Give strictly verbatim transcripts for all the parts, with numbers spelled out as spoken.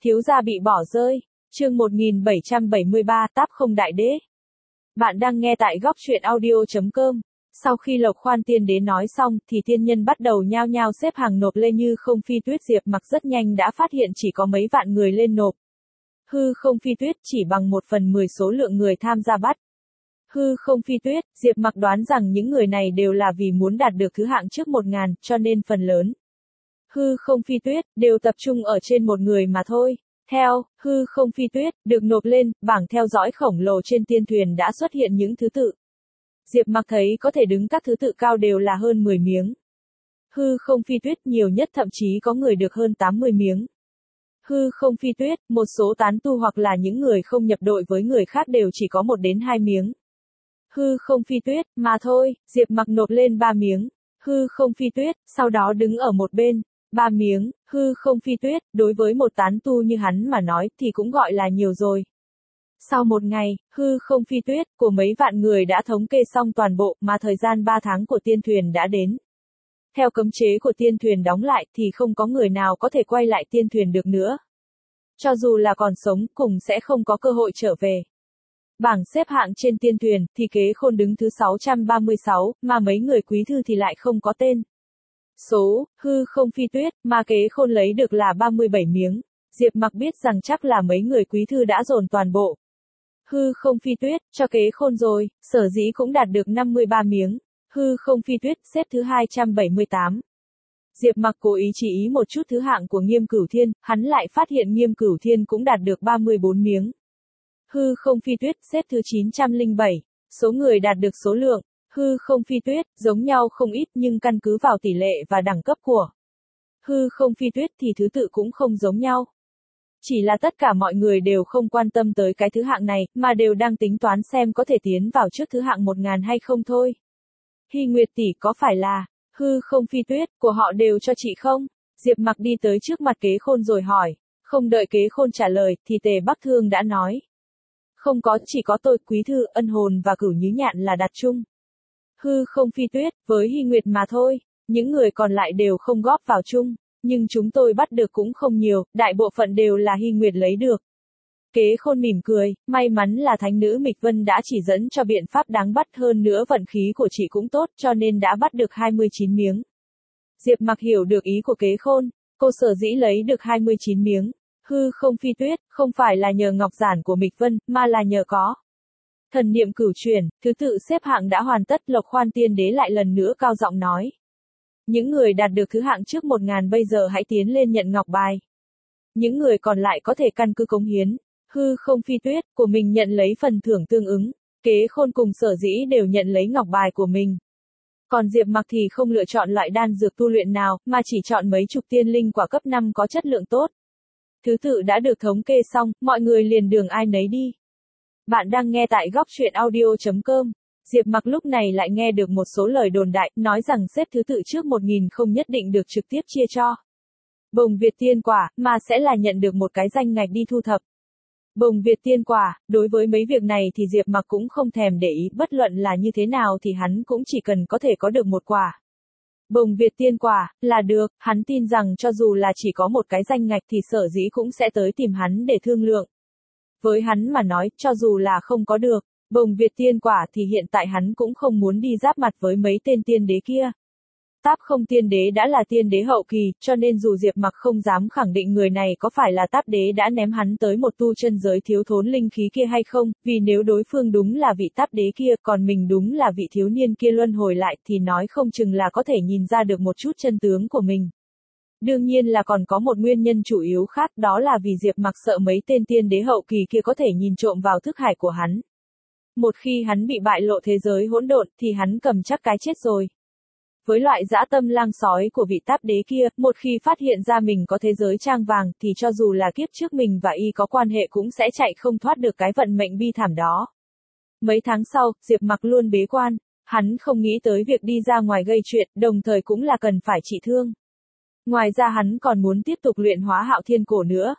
Thiếu gia bị bỏ rơi. Chương một nghìn bảy trăm bảy mươi ba, Táp không đại đế. Bạn đang nghe tại góc truyện audio chấm com. Sau khi Lộc Khoan tiên đế nói xong, thì tiên nhân bắt đầu nhao nhao xếp hàng nộp lên Như Không Phi Tuyết. Diệp Mặc rất nhanh đã phát hiện chỉ có mấy vạn người lên nộp. Hư Không Phi Tuyết chỉ bằng một phần mười số lượng người tham gia bắt. Hư Không Phi Tuyết, Diệp Mặc đoán rằng những người này đều là vì muốn đạt được thứ hạng trước một ngàn, cho nên phần lớn Hư Không Phi Tuyết đều tập trung ở trên một người mà thôi. Theo Hư Không Phi Tuyết được nộp lên, bảng theo dõi khổng lồ trên tiên thuyền đã xuất hiện những thứ tự. Diệp Mặc thấy có thể đứng các thứ tự cao đều là hơn mười miếng. Hư Không Phi Tuyết nhiều nhất thậm chí có người được hơn tám mươi miếng. Hư Không Phi Tuyết, một số tán tu hoặc là những người không nhập đội với người khác đều chỉ có một đến hai miếng. Hư Không Phi Tuyết, mà thôi, Diệp Mặc nộp lên ba miếng. Hư Không Phi Tuyết, sau đó đứng ở một bên. Ba miếng, Hư Không Phi Tuyết, đối với một tán tu như hắn mà nói thì cũng gọi là nhiều rồi. Sau một ngày, Hư Không Phi Tuyết của mấy vạn người đã thống kê xong toàn bộ, mà thời gian ba tháng của tiên thuyền đã đến. Theo cấm chế của tiên thuyền đóng lại thì không có người nào có thể quay lại tiên thuyền được nữa. Cho dù là còn sống, cũng sẽ không có cơ hội trở về. Bảng xếp hạng trên tiên thuyền thì Kế Khôn đứng thứ sáu trăm ba mươi sáu, mà mấy người quý thư thì lại không có tên. Số Hư Không Phi Tuyết mà Kế Khôn lấy được là ba mươi bảy miếng. Diệp Mặc biết rằng chắc là mấy người quý thư đã dồn toàn bộ Hư Không Phi Tuyết cho Kế Khôn rồi, sở dĩ cũng đạt được năm mươi ba miếng. Hư Không Phi Tuyết xếp thứ hai trăm bảy mươi tám. Diệp Mặc cố ý chỉ ý một chút thứ hạng của Nghiêm Cửu Thiên, hắn lại phát hiện Nghiêm Cửu Thiên cũng đạt được ba mươi bốn miếng. Hư Không Phi Tuyết xếp thứ chín trăm lẻ bảy. Số người đạt được số lượng Hư Không Phi Tuyết giống nhau không ít, nhưng căn cứ vào tỷ lệ và đẳng cấp của Hư Không Phi Tuyết thì thứ tự cũng không giống nhau. Chỉ là tất cả mọi người đều không quan tâm tới cái thứ hạng này, mà đều đang tính toán xem có thể tiến vào trước thứ hạng một ngàn hay không thôi. Hy Nguyệt tỷ, có phải là Hư Không Phi Tuyết của họ đều cho chị không? Diệp Mặc đi tới trước mặt Kế Khôn rồi hỏi. Không đợi Kế Khôn trả lời thì Tề Bắc Thương đã nói. Không có, chỉ có tôi, Quý Thư, Ân Hồn và Cửu Nhứ Nhạn là đặt chung Hư Không Phi Tuyết với Hy Nguyệt mà thôi. Những người còn lại đều không góp vào chung. Nhưng chúng tôi bắt được cũng không nhiều, đại bộ phận đều là Hy Nguyệt lấy được. Kế Khôn mỉm cười, may mắn là thánh nữ Mịch Vân đã chỉ dẫn cho biện pháp đáng bắt, hơn nữa vận khí của chị cũng tốt cho nên đã bắt được hai mươi chín miếng. Diệp Mặc hiểu được ý của Kế Khôn, cô sở dĩ lấy được hai mươi chín miếng Hư Không Phi Tuyết, không phải là nhờ ngọc giản của Mịch Vân, mà là nhờ có thần niệm cửu chuyển. Thứ tự xếp hạng đã hoàn tất. Lộc Khoan tiên đế lại lần nữa cao giọng nói. Những người đạt được thứ hạng trước một ngàn bây giờ hãy tiến lên nhận ngọc bài. Những người còn lại có thể căn cứ cống hiến Hư Không Phi Tuyết của mình nhận lấy phần thưởng tương ứng. Kế Khôn cùng Sở Dĩ đều nhận lấy ngọc bài của mình. Còn Diệp Mặc thì không lựa chọn loại đan dược tu luyện nào, mà chỉ chọn mấy chục tiên linh quả cấp năm có chất lượng tốt. Thứ tự đã được thống kê xong, mọi người liền đường ai nấy đi. Bạn đang nghe tại góc truyện audio chấm com. Diệp Mặc lúc này lại nghe được một số lời đồn đại, nói rằng xếp thứ tự trước một nghìn không nhất định được trực tiếp chia cho Bồng Việt tiên quả, mà sẽ là nhận được một cái danh ngạch đi thu thập Bồng Việt tiên quả. Đối với mấy việc này thì Diệp Mặc cũng không thèm để ý, bất luận là như thế nào thì hắn cũng chỉ cần có thể có được một quả Bồng Việt tiên quả là được. Hắn tin rằng cho dù là chỉ có một cái danh ngạch thì Sở Dĩ cũng sẽ tới tìm hắn để thương lượng. Với hắn mà nói, cho dù là không có được Bồng Việt tiên quả thì hiện tại hắn cũng không muốn đi giáp mặt với mấy tên tiên đế kia. Táp không tiên đế đã là tiên đế hậu kỳ, cho nên dù Diệp Mặc không dám khẳng định người này có phải là Táp đế đã ném hắn tới một tu chân giới thiếu thốn linh khí kia hay không, vì nếu đối phương đúng là vị Táp đế kia, còn mình đúng là vị thiếu niên kia luân hồi lại, thì nói không chừng là có thể nhìn ra được một chút chân tướng của mình. Đương nhiên là còn có một nguyên nhân chủ yếu khác, đó là vì Diệp Mặc sợ mấy tên tiên đế hậu kỳ kia có thể nhìn trộm vào thức hải của hắn. Một khi hắn bị bại lộ thế giới hỗn độn thì hắn cầm chắc cái chết rồi. Với loại dã tâm lang sói của vị Táp đế kia, một khi phát hiện ra mình có thế giới trang vàng thì cho dù là kiếp trước mình và y có quan hệ cũng sẽ chạy không thoát được cái vận mệnh bi thảm đó. Mấy tháng sau, Diệp Mặc luôn bế quan, hắn không nghĩ tới việc đi ra ngoài gây chuyện, đồng thời cũng là cần phải trị thương. Ngoài ra hắn còn muốn tiếp tục luyện hóa Hạo Thiên Cổ nữa.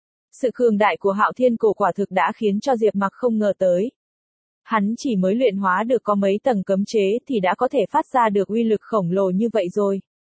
Sự cường đại của Hạo Thiên Cổ quả thực đã khiến cho Diệp Mặc không ngờ tới. Hắn chỉ mới luyện hóa được có mấy tầng cấm chế thì đã có thể phát ra được uy lực khổng lồ như vậy rồi.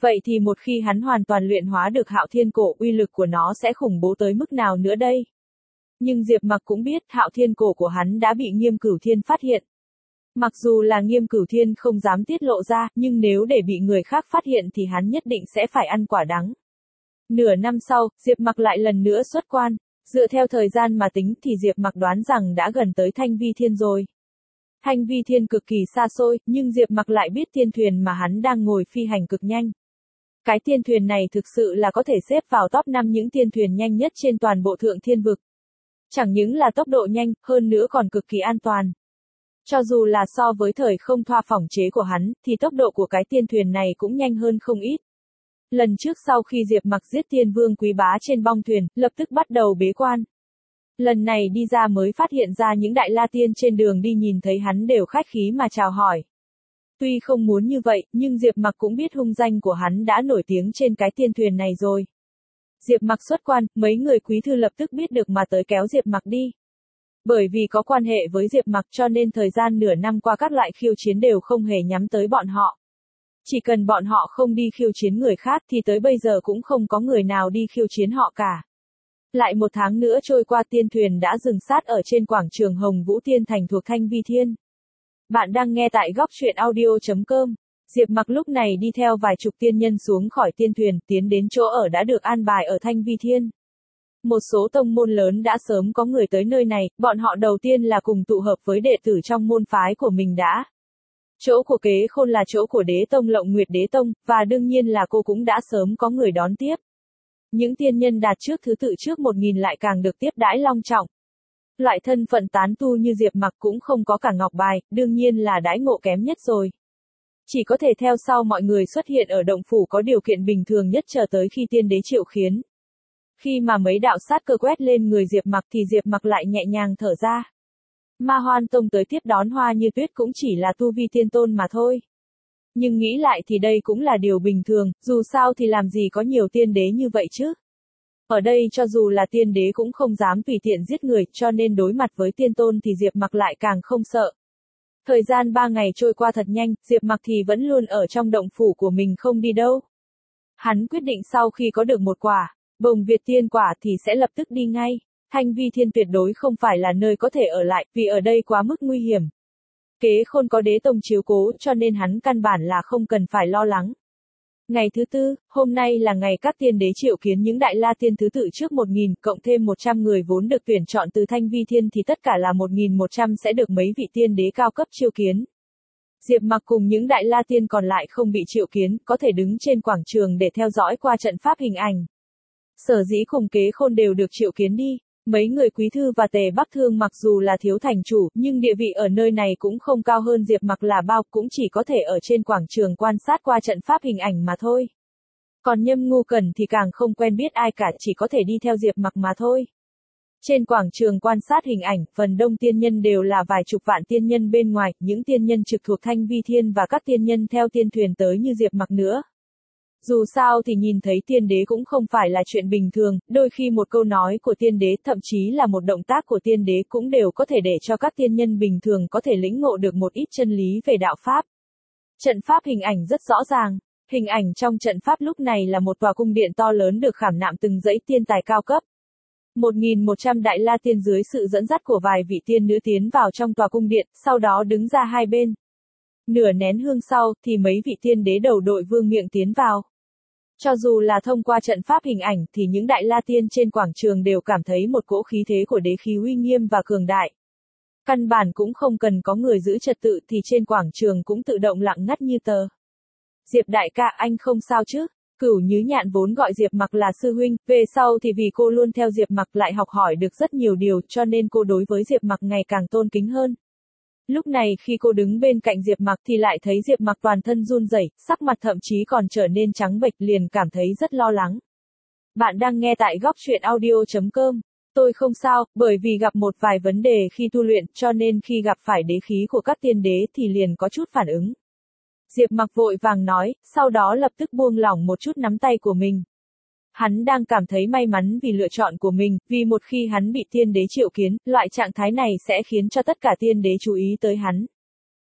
Vậy thì một khi hắn hoàn toàn luyện hóa được Hạo Thiên Cổ, uy lực của nó sẽ khủng bố tới mức nào nữa đây? Nhưng Diệp Mặc cũng biết Hạo Thiên Cổ của hắn đã bị Nghiêm Cửu Thiên phát hiện. Mặc dù là Nghiêm Cửu Thiên không dám tiết lộ ra, nhưng nếu để bị người khác phát hiện thì hắn nhất định sẽ phải ăn quả đắng. Nửa năm sau, Diệp Mặc lại lần nữa xuất quan. Dựa theo thời gian mà tính thì Diệp Mặc đoán rằng đã gần tới Thanh Vi Thiên rồi. Thanh Vi Thiên cực kỳ xa xôi, nhưng Diệp Mặc lại biết tiên thuyền mà hắn đang ngồi phi hành cực nhanh. Cái tiên thuyền này thực sự là có thể xếp vào top năm những tiên thuyền nhanh nhất trên toàn bộ Thượng Thiên Vực. Chẳng những là tốc độ nhanh, hơn nữa còn cực kỳ an toàn. Cho dù là so với thời không thoa phỏng chế của hắn, thì tốc độ của cái tiên thuyền này cũng nhanh hơn không ít. Lần trước sau khi Diệp Mặc giết Tiên Vương Quý Bá trên bong thuyền, lập tức bắt đầu bế quan. Lần này đi ra mới phát hiện ra những đại la tiên trên đường đi nhìn thấy hắn đều khách khí mà chào hỏi. Tuy không muốn như vậy, nhưng Diệp Mặc cũng biết hung danh của hắn đã nổi tiếng trên cái tiên thuyền này rồi. Diệp Mặc xuất quan, mấy người quý thư lập tức biết được mà tới kéo Diệp Mặc đi. Bởi vì có quan hệ với Diệp Mặc cho nên thời gian nửa năm qua các loại khiêu chiến đều không hề nhắm tới bọn họ. Chỉ cần bọn họ không đi khiêu chiến người khác thì tới bây giờ cũng không có người nào đi khiêu chiến họ cả. Lại một tháng nữa trôi qua, tiên thuyền đã dừng sát ở trên quảng trường Hồng Vũ Tiên Thành thuộc Thanh Vi Thiên. Bạn đang nghe tại góc truyện audio chấm com. Diệp Mặc lúc này đi theo vài chục tiên nhân xuống khỏi tiên thuyền, tiến đến chỗ ở đã được an bài ở Thanh Vi Thiên. Một số tông môn lớn đã sớm có người tới nơi này, bọn họ đầu tiên là cùng tụ hợp với đệ tử trong môn phái của mình đã. Chỗ của Kế Khôn là chỗ của Đế Tông Lộng Nguyệt Đế Tông, và đương nhiên là cô cũng đã sớm có người đón tiếp. Những tiên nhân đạt trước thứ tự trước một nghìn lại càng được tiếp đãi long trọng. Loại thân phận tán tu như Diệp Mặc cũng không có cả ngọc bài, đương nhiên là đãi ngộ kém nhất rồi. Chỉ có thể theo sau mọi người xuất hiện ở động phủ có điều kiện bình thường nhất chờ tới khi tiên đế triệu khiến. Khi mà mấy đạo sát cơ quét lên người Diệp Mặc thì Diệp Mặc lại nhẹ nhàng thở ra. Ma Hoan Tông tới tiếp đón Hoa Như Tuyết cũng chỉ là tu vi tiên tôn mà thôi. Nhưng nghĩ lại thì đây cũng là điều bình thường, dù sao thì làm gì có nhiều tiên đế như vậy chứ. Ở đây cho dù là tiên đế cũng không dám tùy tiện giết người, cho nên đối mặt với tiên tôn thì Diệp Mặc lại càng không sợ. Thời gian ba ngày trôi qua thật nhanh, Diệp Mặc thì vẫn luôn ở trong động phủ của mình không đi đâu. Hắn quyết định sau khi có được một quả Bồng Việt Tiên Quả thì sẽ lập tức đi ngay. Thanh Vi Thiên tuyệt đối không phải là nơi có thể ở lại, vì ở đây quá mức nguy hiểm. Kế Khôn có Đế Tông chiếu cố cho nên hắn căn bản là không cần phải lo lắng. Ngày thứ tư, hôm nay là ngày các tiên đế triệu kiến những đại la tiên thứ tự trước một nghìn, cộng thêm một trăm người vốn được tuyển chọn từ Thanh Vi Thiên thì tất cả là một nghìn một trăm sẽ được mấy vị tiên đế cao cấp chiêu kiến. Diệp Mặc cùng những đại la tiên còn lại không bị triệu kiến, có thể đứng trên quảng trường để theo dõi qua trận pháp hình ảnh. Sở dĩ cùng Kế Khôn đều được triệu kiến đi. Mấy người quý thư và Tề Bắc Thương mặc dù là thiếu thành chủ, nhưng địa vị ở nơi này cũng không cao hơn Diệp Mặc là bao, cũng chỉ có thể ở trên quảng trường quan sát qua trận pháp hình ảnh mà thôi. Còn Nhâm Ngu Cẩn thì càng không quen biết ai cả, chỉ có thể đi theo Diệp Mặc mà thôi. Trên quảng trường quan sát hình ảnh, phần đông tiên nhân đều là vài chục vạn tiên nhân bên ngoài, những tiên nhân trực thuộc Thanh Vi Thiên và các tiên nhân theo tiên thuyền tới như Diệp Mặc nữa. Dù sao thì nhìn thấy tiên đế cũng không phải là chuyện bình thường, đôi khi một câu nói của tiên đế, thậm chí là một động tác của tiên đế cũng đều có thể để cho các tiên nhân bình thường có thể lĩnh ngộ được một ít chân lý về đạo pháp. Trận pháp hình ảnh rất rõ ràng. Hình ảnh trong trận pháp lúc này là một tòa cung điện to lớn được khảm nạm từng dãy tiên tài cao cấp. một nghìn một trăm đại la tiên dưới sự dẫn dắt của vài vị tiên nữ tiến vào trong tòa cung điện, sau đó đứng ra hai bên. Nửa nén hương sau, thì mấy vị tiên đế đầu đội vương miện tiến vào. Cho dù là thông qua trận pháp hình ảnh thì những đại la tiên trên quảng trường đều cảm thấy một cỗ khí thế của đế khí uy nghiêm và cường đại. Căn bản cũng không cần có người giữ trật tự thì trên quảng trường cũng tự động lặng ngắt như tờ. Diệp đại ca, anh không sao chứ? Cửu Nhứ Nhạn vốn gọi Diệp Mặc là sư huynh, về sau thì vì cô luôn theo Diệp Mặc lại học hỏi được rất nhiều điều cho nên cô đối với Diệp Mặc ngày càng tôn kính hơn. Lúc này khi cô đứng bên cạnh Diệp Mặc thì lại thấy Diệp Mặc toàn thân run rẩy, sắc mặt thậm chí còn trở nên trắng bệch, liền cảm thấy rất lo lắng. Bạn đang nghe tại góc truyện audio chấm com. Tôi không sao, bởi vì gặp một vài vấn đề khi tu luyện, cho nên khi gặp phải đế khí của các tiên đế thì liền có chút phản ứng. Diệp Mặc vội vàng nói, sau đó lập tức buông lỏng một chút nắm tay của mình. Hắn đang cảm thấy may mắn vì lựa chọn của mình, vì một khi hắn bị tiên đế triệu kiến, loại trạng thái này sẽ khiến cho tất cả tiên đế chú ý tới hắn.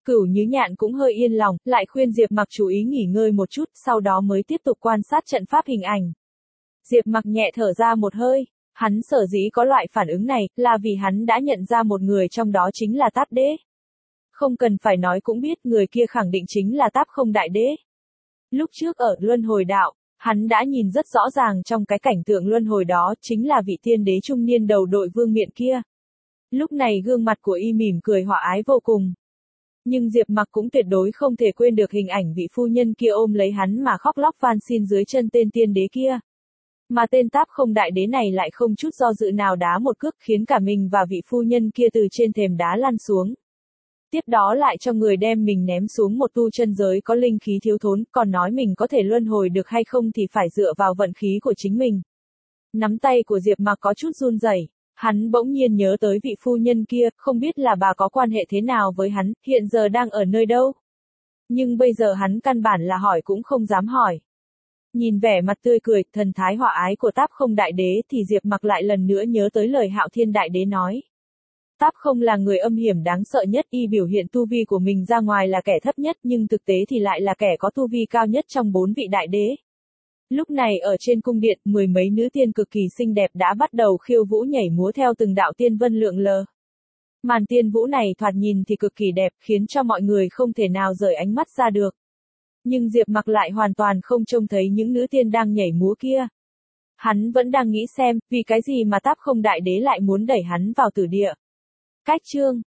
Cửu Nhứ Nhạn cũng hơi yên lòng, lại khuyên Diệp Mặc chú ý nghỉ ngơi một chút, sau đó mới tiếp tục quan sát trận pháp hình ảnh. Diệp Mặc nhẹ thở ra một hơi, hắn sở dĩ có loại phản ứng này, là vì hắn đã nhận ra một người trong đó chính là Táp Đế. Không cần phải nói cũng biết người kia khẳng định chính là Táp Không Đại Đế. Lúc trước ở Luân Hồi Đạo, hắn đã nhìn rất rõ ràng trong cái cảnh tượng luân hồi đó chính là vị tiên đế trung niên đầu đội vương miện kia. Lúc này gương mặt của y mỉm cười hòa ái vô cùng. Nhưng Diệp Mặc cũng tuyệt đối không thể quên được hình ảnh vị phu nhân kia ôm lấy hắn mà khóc lóc van xin dưới chân tên tiên đế kia. Mà tên Táp Không Đại Đế này lại không chút do dự nào đá một cước khiến cả mình và vị phu nhân kia từ trên thềm đá lăn xuống. Tiếp đó lại cho người đem mình ném xuống một tu chân giới có linh khí thiếu thốn, còn nói mình có thể luân hồi được hay không thì phải dựa vào vận khí của chính mình. Nắm tay của Diệp Mặc có chút run rẩy, hắn bỗng nhiên nhớ tới vị phu nhân kia, không biết là bà có quan hệ thế nào với hắn, hiện giờ đang ở nơi đâu. Nhưng bây giờ hắn căn bản là hỏi cũng không dám hỏi. Nhìn vẻ mặt tươi cười, thần thái hòa ái của Táp Không Đại Đế thì Diệp Mặc lại lần nữa nhớ tới lời Hạo Thiên Đại Đế nói. Táp Không là người âm hiểm đáng sợ nhất, y biểu hiện tu vi của mình ra ngoài là kẻ thấp nhất nhưng thực tế thì lại là kẻ có tu vi cao nhất trong bốn vị đại đế. Lúc này ở trên cung điện, mười mấy nữ tiên cực kỳ xinh đẹp đã bắt đầu khiêu vũ nhảy múa theo từng đạo tiên vân lượn lờ. Màn tiên vũ này thoạt nhìn thì cực kỳ đẹp, khiến cho mọi người không thể nào rời ánh mắt ra được. Nhưng Diệp Mặc lại hoàn toàn không trông thấy những nữ tiên đang nhảy múa kia. Hắn vẫn đang nghĩ xem, vì cái gì mà Táp Không Đại Đế lại muốn đẩy hắn vào tử địa. Cách chương